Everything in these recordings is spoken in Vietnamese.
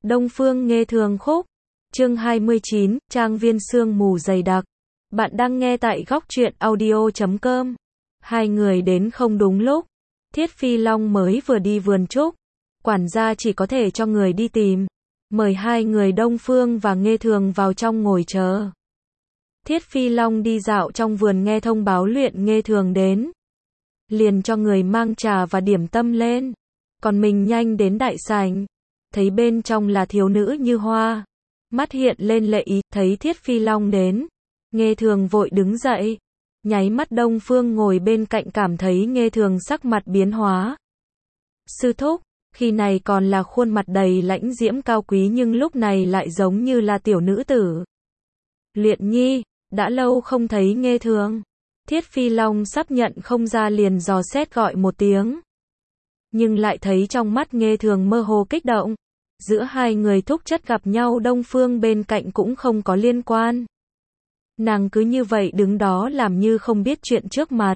Đông Phương Nghê Thường khúc. Chương 29, Trang viên sương mù dày đặc. Bạn đang nghe tại góc truyện audio.com. Hai người đến không đúng lúc. Thiết Phi Long mới vừa đi vườn trúc. Quản gia chỉ có thể cho người đi tìm. Mời hai người Đông Phương và Nghê Thường vào trong ngồi chờ. Thiết Phi Long đi dạo trong vườn nghe thông báo Luyện Nghê Thường đến. Liền cho người mang trà và điểm tâm lên. Còn mình nhanh đến đại sảnh. Thấy bên trong là thiếu nữ Như Hoa. Mắt hiện lên lệ ý, thấy Thiết Phi Long đến. Nghê Thường vội đứng dậy. Nháy mắt Đông Phương ngồi bên cạnh cảm thấy Nghê Thường sắc mặt biến hóa. Sư thúc, khi này còn là khuôn mặt đầy lãnh diễm cao quý nhưng lúc này lại giống như là tiểu nữ tử. Luyện Nhi, đã lâu không thấy Nghê Thường. Thiết Phi Long sắp nhận không ra liền dò xét gọi một tiếng. Nhưng lại thấy trong mắt Nghê Thường mơ hồ kích động. Giữa hai người thúc chất gặp nhau Đông Phương bên cạnh cũng không có liên quan. Nàng cứ như vậy đứng đó làm như không biết chuyện trước mặt.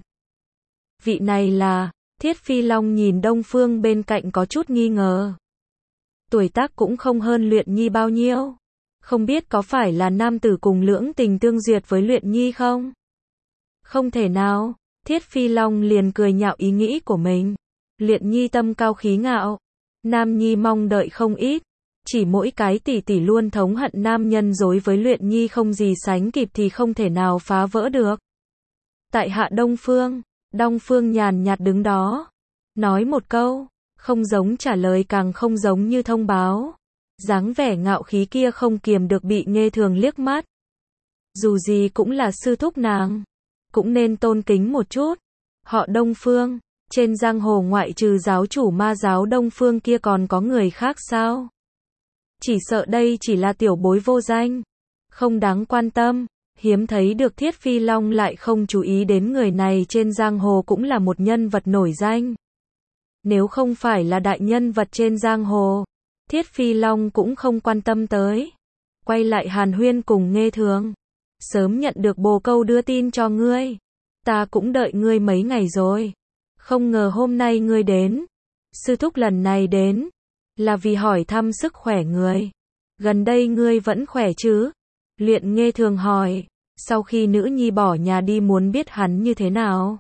Vị này là, Thiết Phi Long nhìn Đông Phương bên cạnh có chút nghi ngờ. Tuổi tác cũng không hơn Luyện Nhi bao nhiêu. Không biết có phải là nam tử cùng lưỡng tình tương duyệt với Luyện Nhi không? Không thể nào, Thiết Phi Long liền cười nhạo ý nghĩ của mình. Luyện Nhi tâm cao khí ngạo. Nam Nhi mong đợi không ít. Chỉ mỗi cái tỷ tỷ luôn thống hận nam nhân dối với Luyện Nhi không gì sánh kịp thì không thể nào phá vỡ được. Tại hạ Đông Phương. Đông Phương nhàn nhạt đứng đó. Nói một câu. Không giống trả lời càng không giống như thông báo. Dáng vẻ ngạo khí kia không kiềm được bị Nghê Thường liếc mắt. Dù gì cũng là sư thúc nàng. Cũng nên tôn kính một chút. Họ Đông Phương. Trên giang hồ ngoại trừ giáo chủ ma giáo Đông Phương kia còn có người khác sao? Chỉ sợ đây chỉ là tiểu bối vô danh. Không đáng quan tâm. Hiếm thấy được Thiết Phi Long lại không chú ý đến người này trên giang hồ cũng là một nhân vật nổi danh. Nếu không phải là đại nhân vật trên giang hồ, Thiết Phi Long cũng không quan tâm tới. Quay lại hàn huyên cùng Nghê Thường. Sớm nhận được bồ câu đưa tin cho ngươi. Ta cũng đợi ngươi mấy ngày rồi. Không ngờ hôm nay ngươi đến. Sư thúc lần này đến là vì hỏi thăm sức khỏe người. Gần đây ngươi vẫn khỏe chứ? Luyện Nghê Thường hỏi. Sau khi nữ nhi bỏ nhà đi muốn biết hắn như thế nào.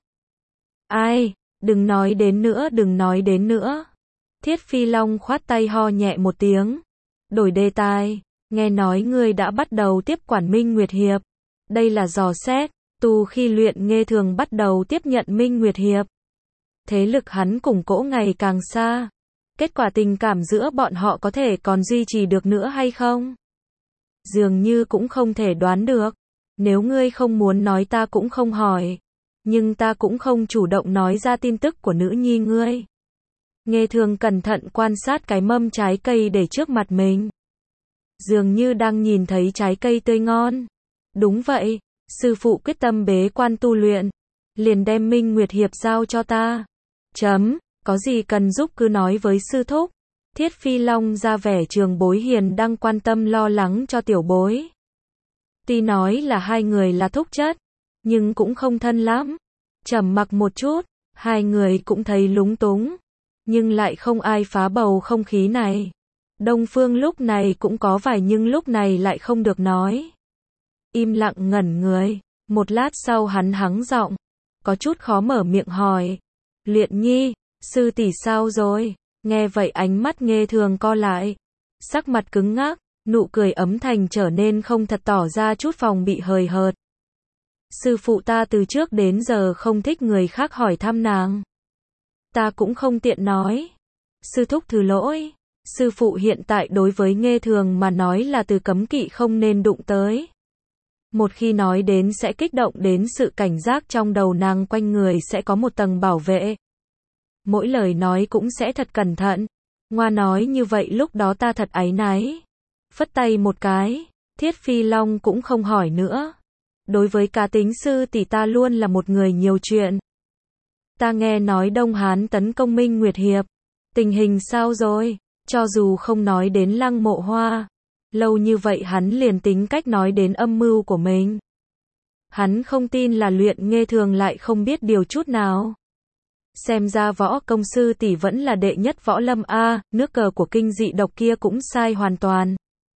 Ai, đừng nói đến nữa, đừng nói đến nữa. Thiết Phi Long khoát tay ho nhẹ một tiếng. Đổi đề tài. Nghe nói ngươi đã bắt đầu tiếp quản Minh Nguyệt Hiệp. Đây là dò xét. Từ khi Luyện Nghê Thường bắt đầu tiếp nhận Minh Nguyệt Hiệp, thế lực hắn củng cố ngày càng xa. Kết quả tình cảm giữa bọn họ có thể còn duy trì được nữa hay không? Dường như cũng không thể đoán được. Nếu ngươi không muốn nói ta cũng không hỏi. Nhưng ta cũng không chủ động nói ra tin tức của nữ nhi ngươi. Nghê Thường cẩn thận quan sát cái mâm trái cây để trước mặt mình. Dường như đang nhìn thấy trái cây tươi ngon. Đúng vậy, sư phụ quyết tâm bế quan tu luyện. Liền đem Minh Nguyệt Hiệp giao cho ta. Có gì cần giúp cứ nói với sư thúc. Thiết Phi Long ra vẻ trường bối hiền đang quan tâm lo lắng cho tiểu bối. Tuy nói là hai người là thúc chất, nhưng cũng không thân lắm. Trầm mặc một chút, hai người cũng thấy lúng túng. Nhưng lại không ai phá bầu không khí này. Đông Phương lúc này cũng có vài nhưng lúc này lại không được nói. Im lặng ngẩn người. Một lát sau hắn hắng giọng. Có chút khó mở miệng hỏi. Luyện Nhi, sư tỷ sao rồi? Nghe vậy ánh mắt Nghê Thường co lại. Sắc mặt cứng ngắc, nụ cười ấm thành trở nên không thật tỏ ra chút phòng bị hời hợt. Sư phụ ta từ trước đến giờ không thích người khác hỏi thăm nàng. Ta cũng không tiện nói. Sư thúc thứ lỗi. Sư phụ hiện tại đối với Nghê Thường mà nói là từ cấm kỵ không nên đụng tới. Một khi nói đến sẽ kích động đến sự cảnh giác trong đầu nàng quanh người sẽ có một tầng bảo vệ. Mỗi lời nói cũng sẽ thật cẩn thận. Ngoa nói như vậy lúc đó ta thật áy náy. Phất tay một cái, Thiết Phi Long cũng không hỏi nữa. Đối với cá tính sư tỷ ta luôn là một người nhiều chuyện. Ta nghe nói Đông Hán tấn công Minh Nguyệt Hiệp. Tình hình sao rồi? Cho dù không nói đến Lăng Mộ Hoa. Lâu như vậy hắn liền tính cách nói đến âm mưu của mình. Hắn không tin là Luyện Nghê Thường lại không biết điều chút nào. Xem ra võ công sư tỷ vẫn là đệ nhất võ lâm a, nước cờ của kinh dị độc kia cũng sai hoàn toàn.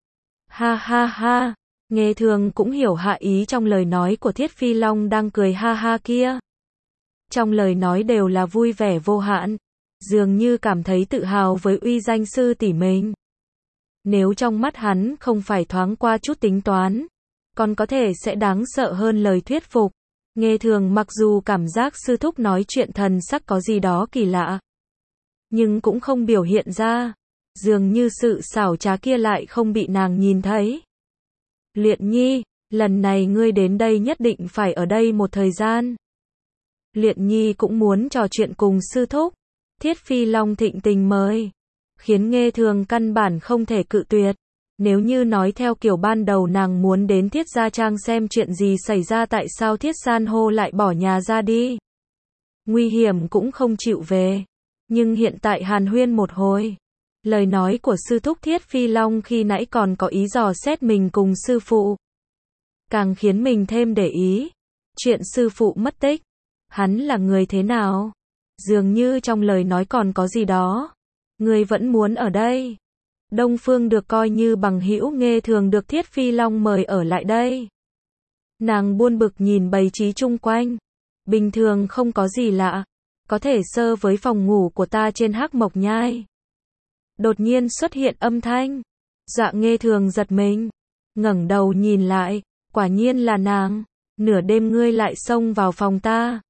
Ha ha ha, Nghe Thường cũng hiểu hạ ý trong lời nói của Thiết Phi Long đang cười ha ha kia. Trong lời nói đều là vui vẻ vô hạn, dường như cảm thấy tự hào với uy danh sư tỷ mình. Nếu trong mắt hắn không phải thoáng qua chút tính toán, còn có thể sẽ đáng sợ hơn lời thuyết phục. Nghe Thường mặc dù cảm giác sư thúc nói chuyện thần sắc có gì đó kỳ lạ, nhưng cũng không biểu hiện ra, dường như sự xảo trá kia lại không bị nàng nhìn thấy. Luyện Nhi, lần này ngươi đến đây nhất định phải ở đây một thời gian. Luyện Nhi cũng muốn trò chuyện cùng sư thúc. Thiết Phi Long thịnh tình mời, khiến Nghe Thường căn bản không thể cự tuyệt. Nếu như nói theo kiểu ban đầu nàng muốn đến Thiết Gia Trang xem chuyện gì xảy ra, tại sao Thiết San Hô lại bỏ nhà ra đi. Nguy hiểm cũng không chịu về. Nhưng hiện tại hàn huyên một hồi. Lời nói của sư thúc Thiết Phi Long khi nãy còn có ý dò xét mình cùng sư phụ. Càng khiến mình thêm để ý. Chuyện sư phụ mất tích. Hắn là người thế nào? Dường như trong lời nói còn có gì đó. Người vẫn muốn ở đây. Đông Phương được coi như bằng hữu, Nghe Thường được Thiết Phi Long mời ở lại đây. Nàng buồn bực nhìn bày trí chung quanh. Bình thường không có gì lạ. Có thể so với phòng ngủ của ta trên Hắc Mộc Nhai. Đột nhiên xuất hiện âm thanh. Dạ Nghe Thường giật mình. Ngẩng đầu nhìn lại. Quả nhiên là nàng. Nửa đêm ngươi lại xông vào phòng ta.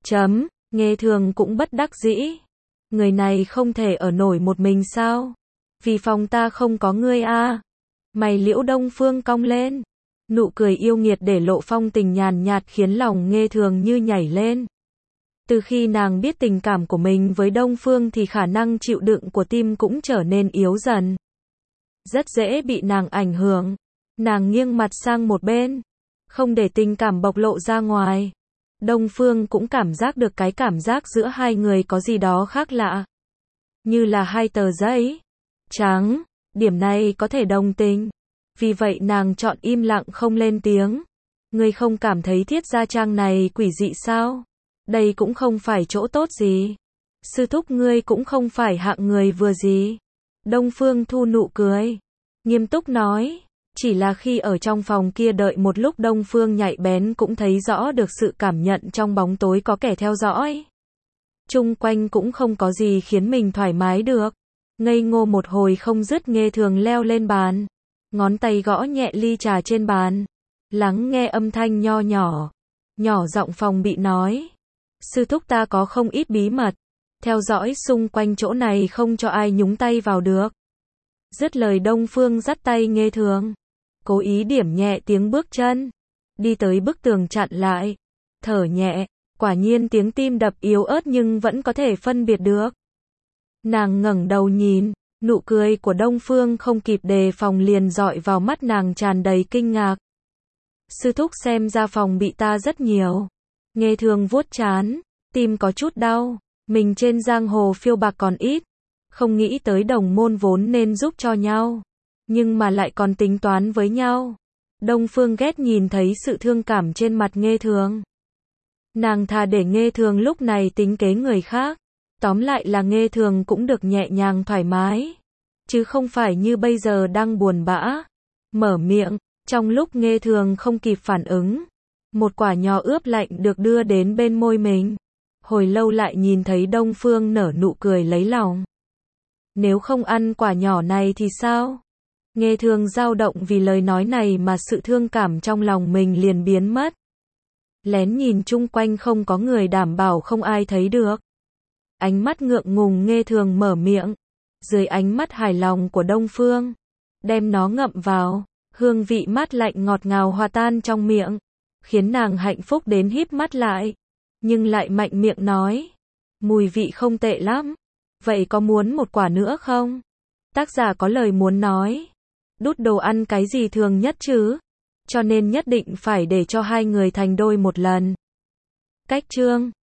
Nghe Thường cũng bất đắc dĩ. Người này không thể ở nổi một mình sao? Vì phòng ta không có ngươi a. Mày Liễu Đông Phương cong lên. Nụ cười yêu nghiệt để lộ phong tình nhàn nhạt khiến lòng Nghe Thường như nhảy lên. Từ khi nàng biết tình cảm của mình với Đông Phương thì khả năng chịu đựng của tim cũng trở nên yếu dần. Rất dễ bị nàng ảnh hưởng. Nàng nghiêng mặt sang một bên, không để tình cảm bộc lộ ra ngoài. Đông Phương cũng cảm giác được cái cảm giác giữa hai người có gì đó khác lạ. Như là hai tờ giấy trắng, điểm này có thể đồng tình. Vì vậy nàng chọn im lặng không lên tiếng. Ngươi không cảm thấy Thiết Gia Trang này quỷ dị sao? Đây cũng không phải chỗ tốt gì. Sư thúc ngươi cũng không phải hạng người vừa gì. Đông Phương thu nụ cười, nghiêm túc nói. Chỉ là khi ở trong phòng kia đợi một lúc, Đông Phương nhạy bén cũng thấy rõ được sự cảm nhận trong bóng tối có kẻ theo dõi. Chung quanh cũng không có gì khiến mình thoải mái được. Ngây ngô một hồi không dứt, Nghe Thường leo lên bàn. Ngón tay gõ nhẹ ly trà trên bàn. Lắng nghe âm thanh nho nhỏ. Nhỏ giọng phòng bị nói. Sư thúc ta có không ít bí mật. Theo dõi xung quanh chỗ này không cho ai nhúng tay vào được. Dứt lời Đông Phương dắt tay Nghe Thường. Cố ý điểm nhẹ tiếng bước chân. Đi tới bức tường chặn lại. Thở nhẹ. Quả nhiên tiếng tim đập yếu ớt nhưng vẫn có thể phân biệt được. Nàng ngẩng đầu nhìn. Nụ cười của Đông Phương không kịp đề phòng liền dọi vào mắt nàng tràn đầy kinh ngạc. Sư thúc xem ra phòng bị ta rất nhiều. Nghe Thường vuốt trán. Tim có chút đau. Mình trên giang hồ phiêu bạc còn ít. Không nghĩ tới đồng môn vốn nên giúp cho nhau. Nhưng mà lại còn tính toán với nhau. Đông Phương ghét nhìn thấy sự thương cảm trên mặt Nghe Thường. Nàng thà để Nghe Thường lúc này tính kế người khác. Tóm lại là Nghe Thường cũng được nhẹ nhàng thoải mái. Chứ không phải như bây giờ đang buồn bã. Mở miệng, trong lúc Nghe Thường không kịp phản ứng. Một quả nho ướp lạnh được đưa đến bên môi mình. Hồi lâu lại nhìn thấy Đông Phương nở nụ cười lấy lòng. Nếu không ăn quả nhỏ này thì sao? Nghe Thường dao động vì lời nói này mà sự thương cảm trong lòng mình liền biến mất. Lén nhìn chung quanh không có người, đảm bảo không ai thấy được. Ánh mắt ngượng ngùng Nghe Thường mở miệng. Dưới ánh mắt hài lòng của Đông Phương. Đem nó ngậm vào. Hương vị mát lạnh ngọt ngào hòa tan trong miệng. Khiến nàng hạnh phúc đến híp mắt lại. Nhưng lại mạnh miệng nói. Mùi vị không tệ lắm. Vậy có muốn một quả nữa không? Tác giả có lời muốn nói. Đút đồ ăn cái gì thường nhất chứ? Cho nên nhất định phải để cho hai người thành đôi một lần. Cách chương